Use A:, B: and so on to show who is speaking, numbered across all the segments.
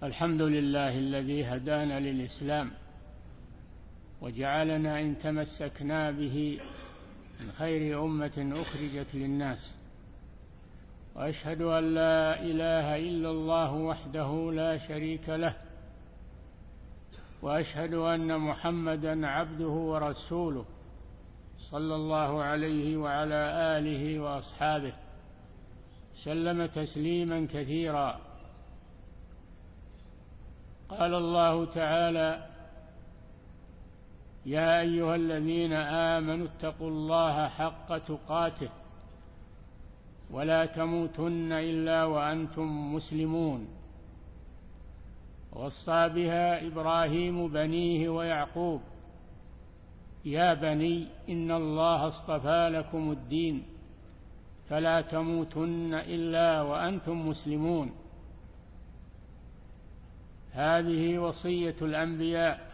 A: الحمد لله الذي هدانا للإسلام وجعلنا إن تمسكنا به من خير أمة أخرجت للناس، وأشهد أن لا إله إلا الله وحده لا شريك له، وأشهد أن محمدا عبده ورسوله صلى الله عليه وعلى آله وأصحابه سلم تسليما كثيرا. قال الله تعالى: يا أيها الذين آمنوا اتقوا الله حق تقاته ولا تموتن إلا وأنتم مسلمون. وصى بها إبراهيم بنيه ويعقوب: يا بني إن الله اصطفى لكم الدين فلا تموتن إلا وأنتم مسلمون. هذه وصية الأنبياء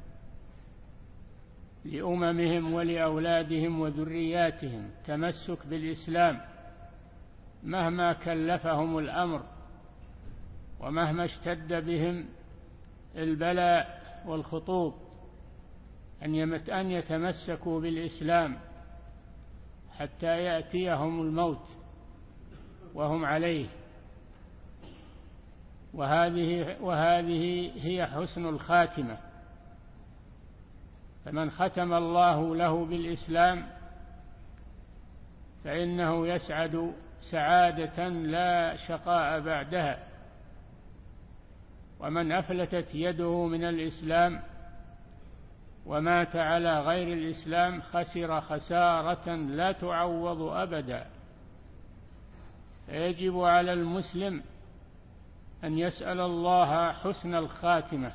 A: لأممهم ولأولادهم وذرياتهم، تمسك بالإسلام مهما كلفهم الأمر ومهما اشتد بهم البلاء والخطوب، أن يتمسكوا بالإسلام حتى يأتيهم الموت وهم عليه. وهذه هي حسن الخاتمة. فمن ختم الله له بالإسلام فإنه يسعد سعادة لا شقاء بعدها. ومن أفلتت يده من الإسلام ومات على غير الإسلام خسر خسارة لا تعوض أبدا. فيجب على المسلم أن يسأل الله حسن الخاتمة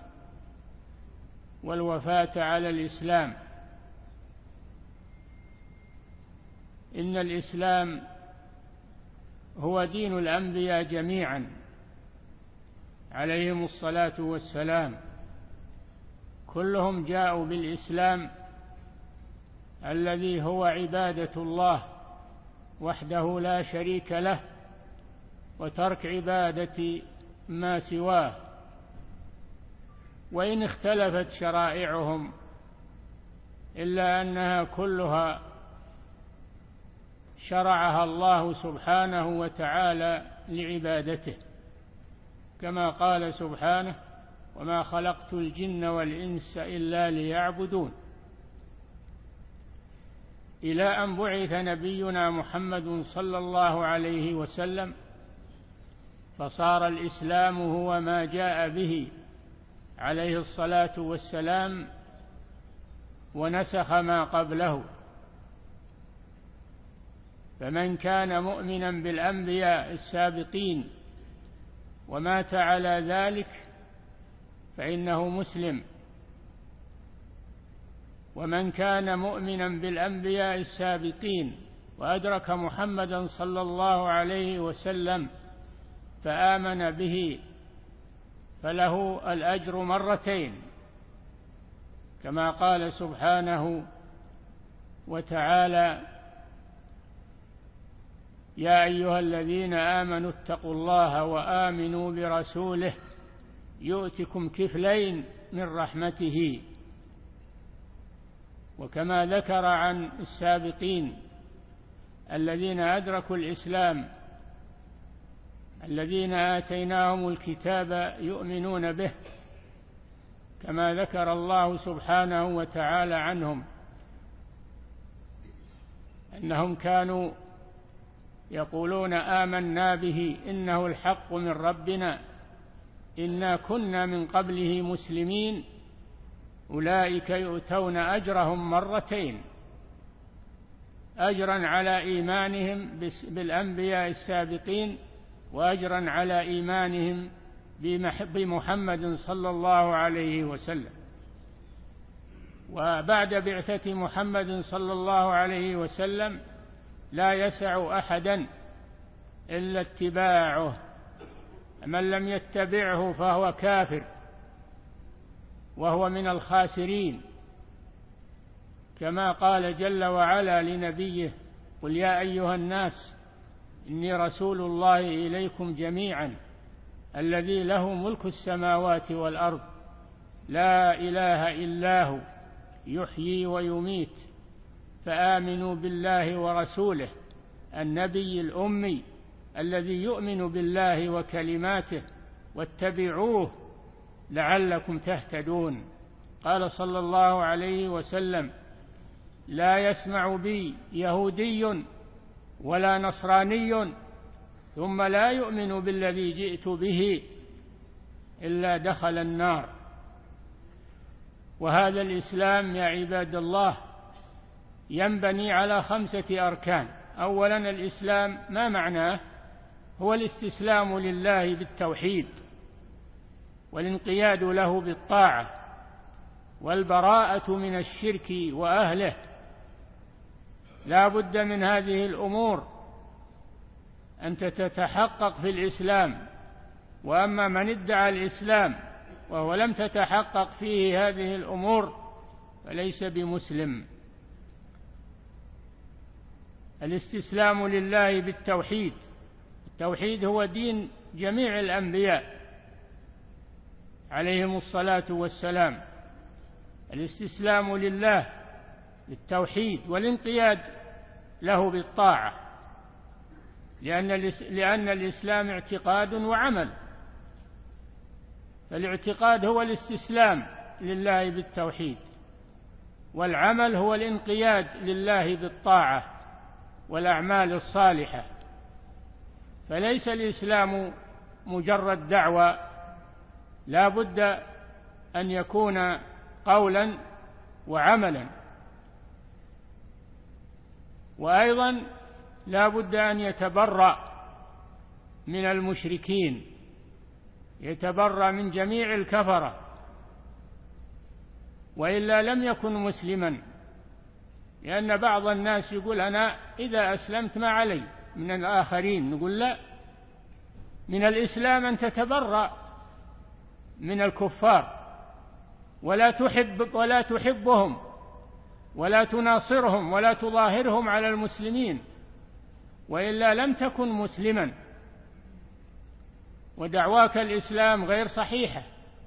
A: والوفاة على الإسلام. إن الإسلام هو دين الأنبياء جميعا عليهم الصلاة والسلام، كلهم جاءوا بالإسلام الذي هو عبادة الله وحده لا شريك له، وترك عبادة ما سواه. وإن اختلفت شرائعهم إلا أنها كلها شرعها الله سبحانه وتعالى لعبادته، كما قال سبحانه: وما خلقت الجن والإنس إلا ليعبدون. إلى أن بعث نبينا محمد صلى الله عليه وسلم، فصار الإسلام هو ما جاء به عليه الصلاة والسلام ونسخ ما قبله. فمن كان مؤمنا بالأنبياء السابقين ومات على ذلك فإنه مسلم، ومن كان مؤمنا بالأنبياء السابقين وأدرك محمدا صلى الله عليه وسلم فآمن به فله الأجر مرتين، كما قال سبحانه وتعالى: يا أيها الذين آمنوا اتقوا الله وآمنوا برسوله يؤتكم كفلين من رحمته. وكما ذكر عن السابقين الذين أدركوا الإسلام الذين آتيناهم الكتاب يؤمنون به، كما ذكر الله سبحانه وتعالى عنهم أنهم كانوا يقولون: آمنا به إنه الحق من ربنا إنا كنا من قبله مسلمين أولئك يؤتون أجرهم مرتين، أجرا على إيمانهم بالأنبياء السابقين، وأجرا على إيمانهم بمحمد صلى الله عليه وسلم. وبعد بعثة محمد صلى الله عليه وسلم لا يسع أحدا إلا اتباعه، من لم يتبعه فهو كافر وهو من الخاسرين، كما قال جل وعلا لنبيه: قل يا أيها الناس إني رسول الله إليكم جميعا الذي له ملك السماوات والأرض لا إله إلا هو يحيي ويميت، فآمنوا بالله ورسوله النبي الأمي الذي يؤمن بالله وكلماته واتبعوه لعلكم تهتدون. قال صلى الله عليه وسلم: لا يسمع بي يهودي ولا نصراني ثم لا يؤمن بالذي جئت به إلا دخل النار. وهذا الإسلام يا عباد الله ينبني على 5 أركان. أولا، الإسلام ما معناه؟ هو الاستسلام لله بالتوحيد والانقياد له بالطاعة والبراءة من الشرك وأهله. لا بد من هذه الأمور أن تتحقق في الإسلام. وأما من ادعى الإسلام وهو لم تتحقق فيه هذه الأمور فليس بمسلم. الاستسلام لله بالتوحيد، التوحيد هو دين جميع الأنبياء عليهم الصلاة والسلام. الاستسلام لله بالتوحيد والانقياد له بالطاعة، لأن الإسلام اعتقاد وعمل. فالاعتقاد هو الاستسلام لله بالتوحيد، والعمل هو الانقياد لله بالطاعة والأعمال الصالحة. فليس الإسلام مجرد دعوة، لا بد أن يكون قولا وعملا. وأيضا لا بد أن يتبرأ من المشركين، يتبرأ من جميع الكفرة، وإلا لم يكن مسلما. لأن بعض الناس يقول: أنا إذا أسلمت ما علي من الآخرين. نقول: لا، من الإسلام أن تتبرأ من الكفار ولا تحبهم ولا تناصرهم ولا تظاهرهم على المسلمين، وإلا لم تكن مسلما ودعواك الإسلام غير صحيحة.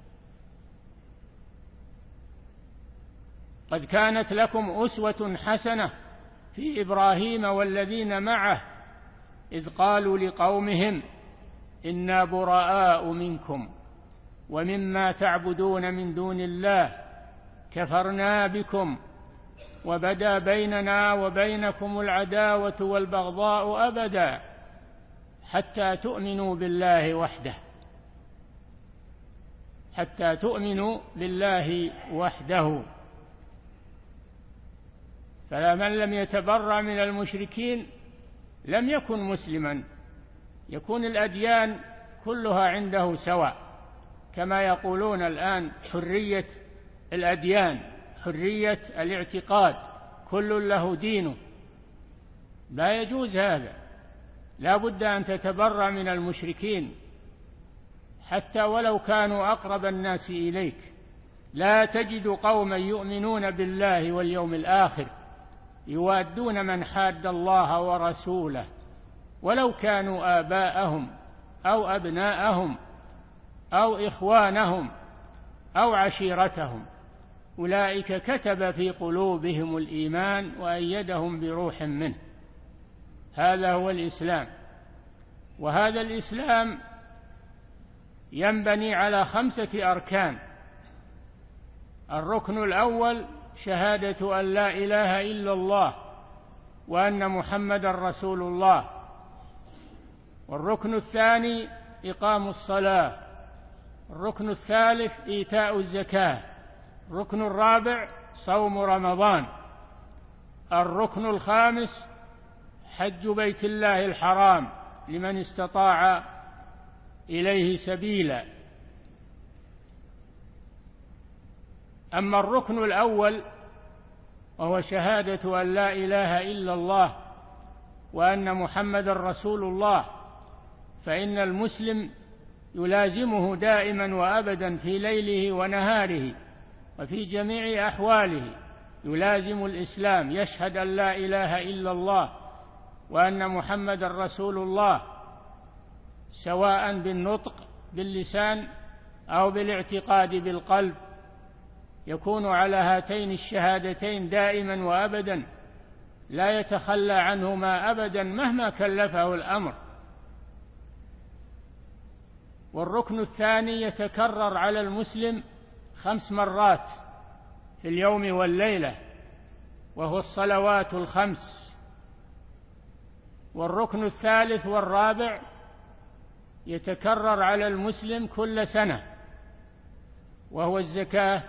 A: قد كانت لكم أسوة حسنة في إبراهيم والذين معه إذ قالوا لقومهم إنا براء منكم ومما تعبدون من دون الله كفرنا بكم وبدا بيننا وبينكم العداوة والبغضاء أبدا حتى تؤمنوا بالله وحده، حتى تؤمنوا بالله وحده. فمن لم يتبرأ من المشركين لم يكن مسلما. يكون الأديان كلها عنده سواء، كما يقولون الآن حرية الأديان، حرية الاعتقاد، كل له دينه. لا يجوز هذا. لا بد أن تتبرأ من المشركين حتى ولو كانوا أقرب الناس إليك. لا تجد قوما يؤمنون بالله واليوم الآخر يوادون من حاد الله ورسوله ولو كانوا آباءهم أو أبناءهم أو إخوانهم أو عشيرتهم، أولئك كتب في قلوبهم الإيمان وأيدهم بروح منه. هذا هو الإسلام. وهذا الإسلام ينبني على 5 أركان. الركن الأول شهادة أن لا إله إلا الله وأن محمدًا رسول الله. والركن الثاني إقام الصلاة. الركن الثالث إيتاء الزكاة. الركن الرابع صوم رمضان. الركن الخامس حج بيت الله الحرام لمن استطاع إليه سبيلا. أما الركن الأول وهو شهادة أن لا إله إلا الله وأن محمدًا رسول الله، فإن المسلم يلازمه دائما وأبدا في ليله ونهاره وفي جميع أحواله. يلازم الإسلام، يشهد أن لا إله إلا الله وأن محمدًا رسول الله، سواء بالنطق باللسان أو بالاعتقاد بالقلب، يكون على هاتين الشهادتين دائما وأبدا، لا يتخلى عنهما أبدا مهما كلفه الأمر. والركن الثاني يتكرر على المسلم 5 مرات في اليوم والليلة، وهو الصلوات ال5. والركن الثالث والرابع يتكرر على المسلم كل سنة، وهو الزكاة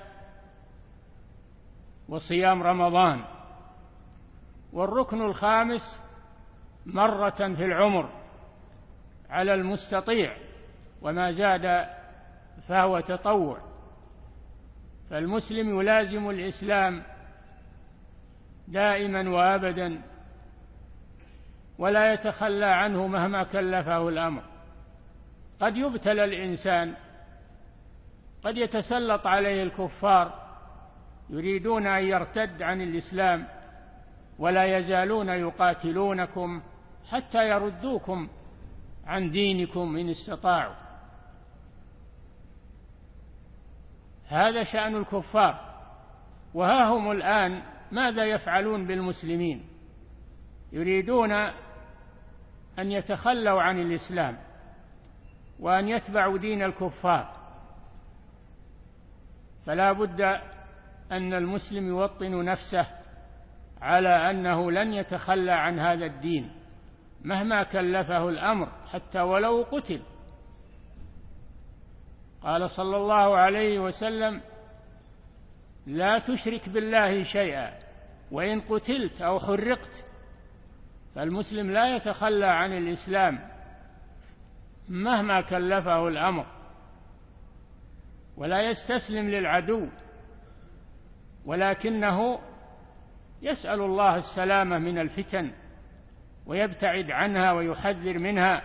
A: وصيام رمضان. والركن الخامس مرة في العمر على المستطيع، وما زاد فهو تطوع. فالمسلم يلازم الإسلام دائما وأبدا، ولا يتخلى عنه مهما كلفه الأمر. قد يبتلى الإنسان، قد يتسلط عليه الكفار يريدون أن يرتد عن الإسلام، ولا يزالون يقاتلونكم حتى يردوكم عن دينكم إن استطاعوا. هذا شأن الكفار. وها هم الآن ماذا يفعلون بالمسلمين؟ يريدون أن يتخلوا عن الإسلام وأن يتبعوا دين الكفار. فلا بد أن المسلم يوطن نفسه على أنه لن يتخلى عن هذا الدين مهما كلفه الأمر، حتى ولو قتل. قال صلى الله عليه وسلم: لا تشرك بالله شيئا وإن قتلت أو حرقت. فالمسلم لا يتخلى عن الإسلام مهما كلفه الأمر، ولا يستسلم للعدو، ولكنه يسأل الله السلامة من الفتن ويبتعد عنها ويحذر منها،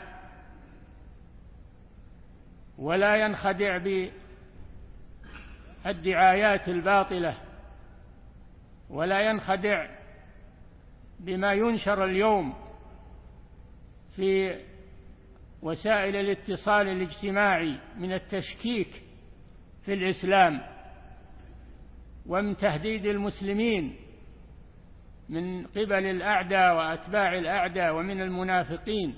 A: ولا ينخدع بالدعايات الباطلة، ولا ينخدع بما ينشر اليوم في وسائل الاتصال الاجتماعي من التشكيك في الإسلام ومن تهديد المسلمين من قبل الأعداء وأتباع الأعداء ومن المنافقين،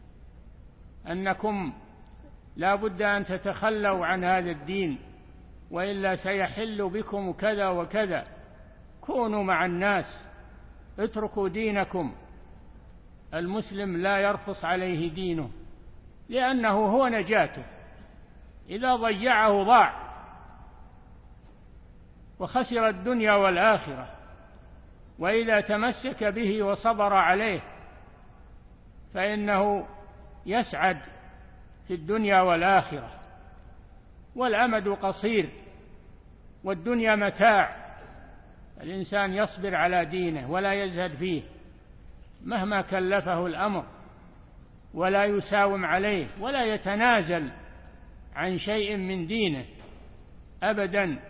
A: أنكم لا بد أن تتخلوا عن هذا الدين وإلا سيحل بكم كذا وكذا. كونوا مع الناس، اتركوا دينكم. المسلم لا يرخص عليه دينه، لأنه هو نجاته. إذا ضيعه ضاع وخسر الدنيا والآخرة، وإذا تمسك به وصبر عليه فإنه يسعد في الدنيا والآخرة. والأمد قصير والدنيا متاع، الإنسان يصبر على دينه ولا يزهد فيه مهما كلفه الأمر، ولا يساوم عليه، ولا يتنازل عن شيء من دينه أبدا،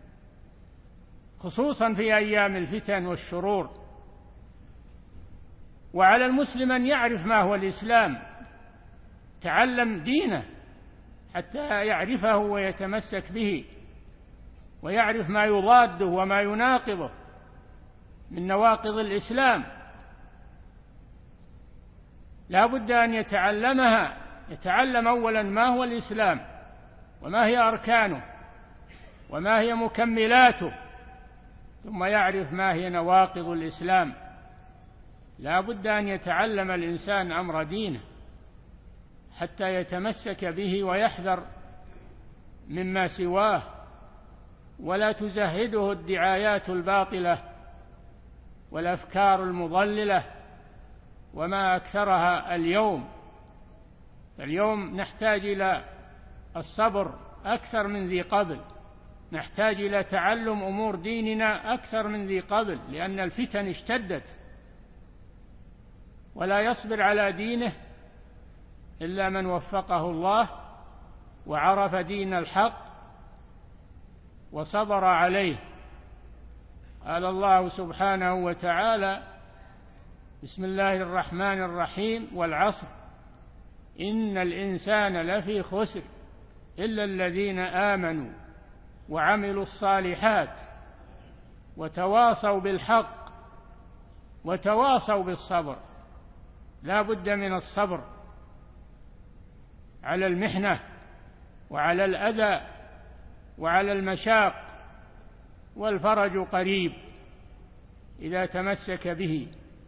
A: خصوصا في أيام الفتن والشرور. وعلى المسلم أن يعرف ما هو الإسلام، تعلم دينه حتى يعرفه ويتمسك به، ويعرف ما يضاده وما يناقضه من نواقض الإسلام. لا بد أن يتعلمها، يتعلم أولا ما هو الإسلام وما هي أركانه وما هي مكملاته، ثم يعرف ما هي نواقض الإسلام. لا بد أن يتعلم الإنسان أمر دينه حتى يتمسك به ويحذر مما سواه، ولا تزهده الدعايات الباطلة والأفكار المضللة وما أكثرها اليوم. اليوم نحتاج إلى الصبر أكثر من ذي قبل، نحتاج إلى تعلم أمور ديننا أكثر من ذي قبل، لأن الفتن اشتدت، ولا يصبر على دينه إلا من وفقه الله وعرف دين الحق وصبر عليه. قال الله سبحانه وتعالى: بسم الله الرحمن الرحيم: والعصر إن الإنسان لفي خسر إلا الذين آمنوا وعملوا الصالحات وتواصوا بالحق وتواصوا بالصبر. لا بد من الصبر على المحنة وعلى الأذى وعلى المشاق، والفرج قريب إذا تمسك به.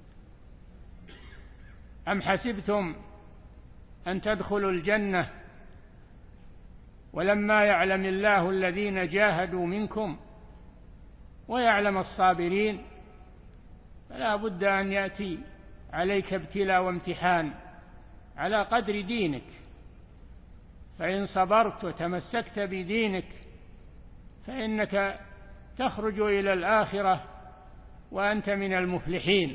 A: أم حسبتم أن تدخلوا الجنة ولما يعلم الله الذين جاهدوا منكم ويعلم الصابرين؟ فلا بد أن يأتي عليك ابتلاء وامتحان على قدر دينك، فإن صبرت وتمسكت بدينك فإنك تخرج إلى الآخرة وأنت من المفلحين،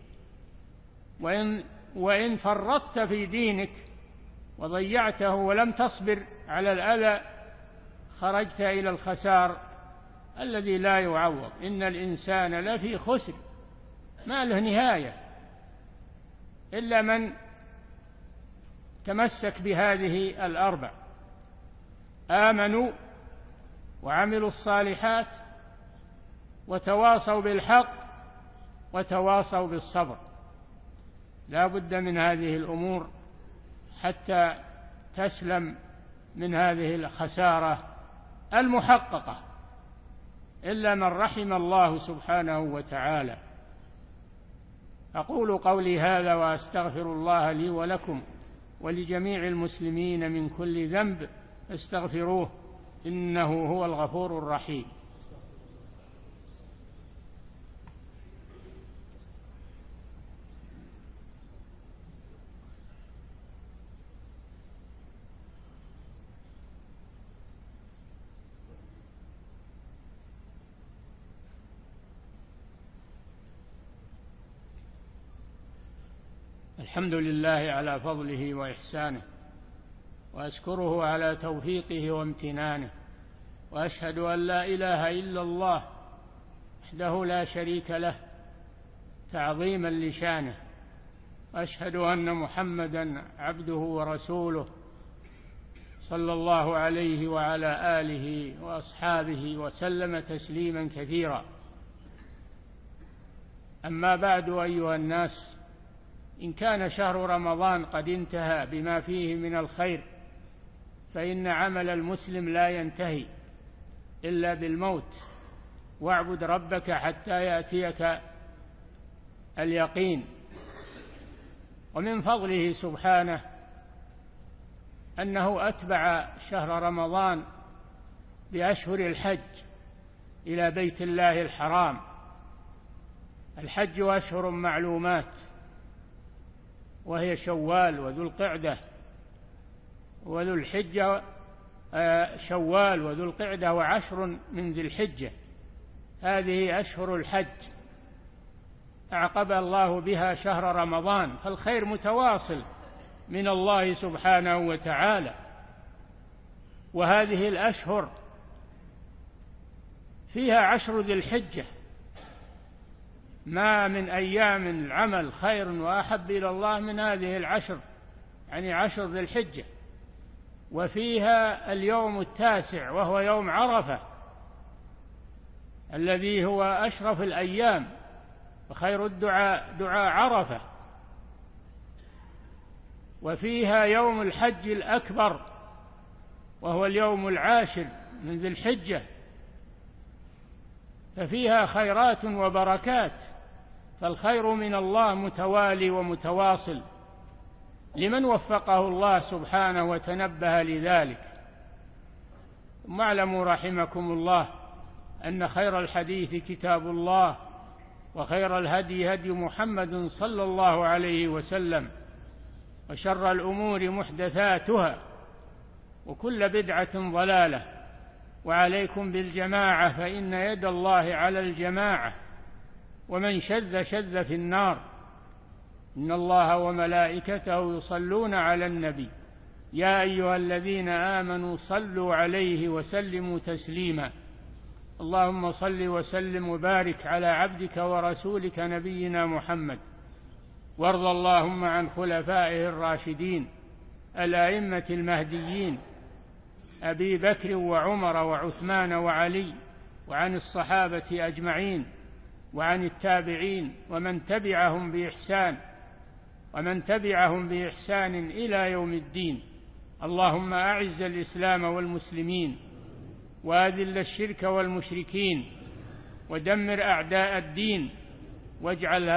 A: وإن فرطت في دينك وضيعته ولم تصبر على الأذى خرجت إلى الخسار الذي لا يعوض. إن الإنسان لفي خسر ما له نهاية إلا من تمسك بهذه الأربع: آمنوا وعملوا الصالحات وتواصوا بالحق وتواصوا بالصبر. لا بد من هذه الأمور حتى تسلم من هذه الخسارة المحققة، إلا من رحم الله سبحانه وتعالى. أقول قولي هذا وأستغفر الله لي ولكم ولجميع المسلمين من كل ذنب، استغفروه إنه هو الغفور الرحيم. الحمد لله على فضله وإحسانه، وأشكره على توفيقه وامتنانه، وأشهد أن لا إله إلا الله وحده لا شريك له تعظيما لشانه، وأشهد أن محمدا عبده ورسوله صلى الله عليه وعلى آله وأصحابه وسلم تسليما كثيرا. أما بعد، أيها الناس، إن كان شهر رمضان قد انتهى بما فيه من الخير، فإن عمل المسلم لا ينتهي إلا بالموت، واعبد ربك حتى يأتيك اليقين. ومن فضله سبحانه أنه أتبع شهر رمضان بأشهر الحج إلى بيت الله الحرام. الحج أشهر معلومات، وهي شوال وذو القعدة وذو الحجة، شوال وذو القعدة وعشر من ذي الحجة، هذه أشهر الحج أعقب الله بها شهر رمضان، فالخير متواصل من الله سبحانه وتعالى. وهذه الأشهر فيها عشر ذي الحجة، ما من أيام العمل خير وأحب إلى الله من هذه العشر، يعني عشر ذي الحجة. وفيها اليوم التاسع وهو يوم عرفة الذي هو أشرف الأيام، وخير الدعاء دعاء عرفة. وفيها يوم الحج الأكبر وهو اليوم العاشر من ذي الحجة، ففيها خيرات وبركات، فالخير من الله متوالي ومتواصل لمن وفقه الله سبحانه وتنبه لذلك. ثم اعلموا رحمكم الله أن خير الحديث كتاب الله، وخير الهدي هدي محمد صلى الله عليه وسلم، وشر الأمور محدثاتها، وكل بدعة ضلالة. وعليكم بالجماعة فإن يد الله على الجماعة، ومن شذ شذ في النار. إن الله وملائكته يصلون على النبي يا أيها الذين آمنوا صلوا عليه وسلموا تسليما. اللهم صل وسلم وبارك على عبدك ورسولك نبينا محمد، وارض اللهم عن خلفائه الراشدين الأئمة المهديين أبي بكر وعمر وعثمان وعلي، وعن الصحابة أجمعين، وعن التابعين ومن تبعهم بإحسان إلى يوم الدين. اللهم أعز الإسلام والمسلمين، وأذل الشرك والمشركين، ودمر أعداء الدين، واجعل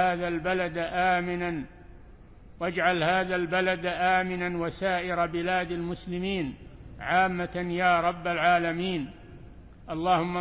A: هذا البلد آمنا وسائر بلاد المسلمين عامة يا رب العالمين. اللهم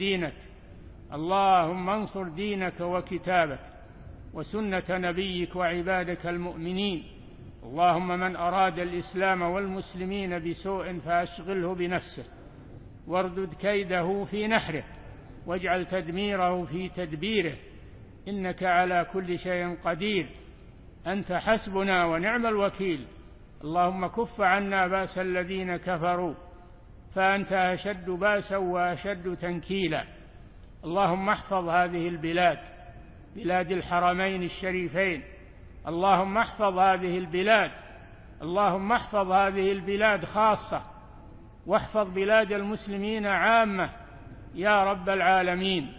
A: انصر دينك وكتابك وسنة نبيك وعبادك المؤمنين. اللهم من أراد الإسلام والمسلمين بسوء فأشغله بنفسه، واردد كيده في نحره، واجعل تدميره في تدبيره، إنك على كل شيء قدير. أنت حسبنا ونعم الوكيل. اللهم كف عنا بأس الذين كفروا، فأنت أشد بأسا وأشد تنكيلا. اللهم احفظ هذه البلاد، بلاد الحرمين الشريفين. اللهم احفظ هذه البلاد خاصة، واحفظ بلاد المسلمين عامة يا رب العالمين.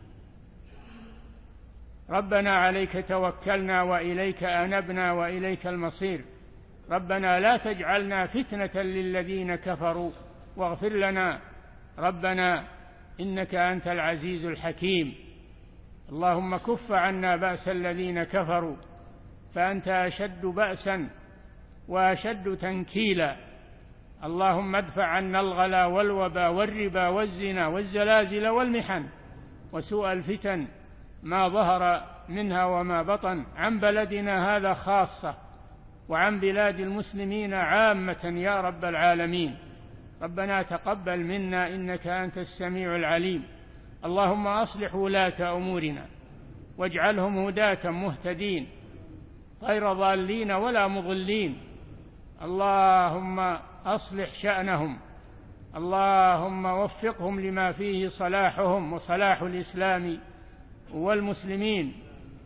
A: ربنا عليك توكلنا وإليك أنبنا وإليك المصير. ربنا لا تجعلنا فتنة للذين كفروا واغفر لنا ربنا إنك أنت العزيز الحكيم. اللهم كف عنا بأس الذين كفروا، فأنت أشد بأسا وأشد تنكيلا. اللهم ادفع عنا الغلا والوبا والربا والزنا والزلازل والمحن وسوء الفتن ما ظهر منها وما بطن، عن بلدنا هذا خاصة وعن بلاد المسلمين عامة يا رب العالمين. ربنا تقبل منا إنك أنت السميع العليم. اللهم أصلح ولاة أمورنا واجعلهم هداة مهتدين غير ضالين ولا مضلين. اللهم أصلح شأنهم، اللهم وفقهم لما فيه صلاحهم وصلاح الإسلام والمسلمين.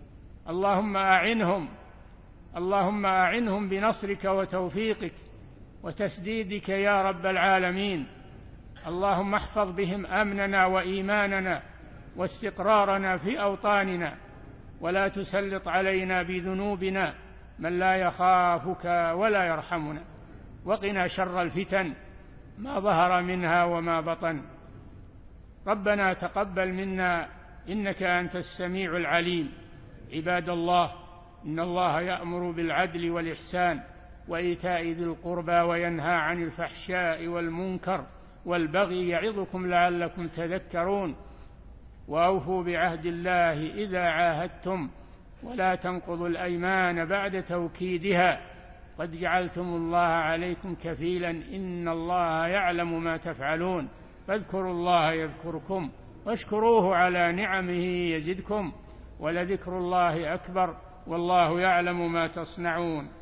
A: اللهم أعنهم بنصرك وتوفيقك وتسديدك يا رب العالمين. اللهم احفظ بهم أمننا وإيماننا واستقرارنا في أوطاننا، ولا تسلط علينا بذنوبنا من لا يخافك ولا يرحمنا. وقنا شر الفتن ما ظهر منها وما بطن. ربنا تقبل منا إنك أنت السميع العليم. عباد الله، إن الله يأمر بالعدل والإحسان وإيتاء ذي القربى وينهى عن الفحشاء والمنكر والبغي يعظكم لعلكم تذكرون. وأوفوا بعهد الله إذا عاهدتم ولا تنقضوا الأيمان بعد توكيدها، قد جعلتم الله عليكم كفيلا إن الله يعلم ما تفعلون. فاذكروا الله يذكركم واشكروه على نعمه يزدكم، ولذكر الله أكبر والله يعلم ما تصنعون.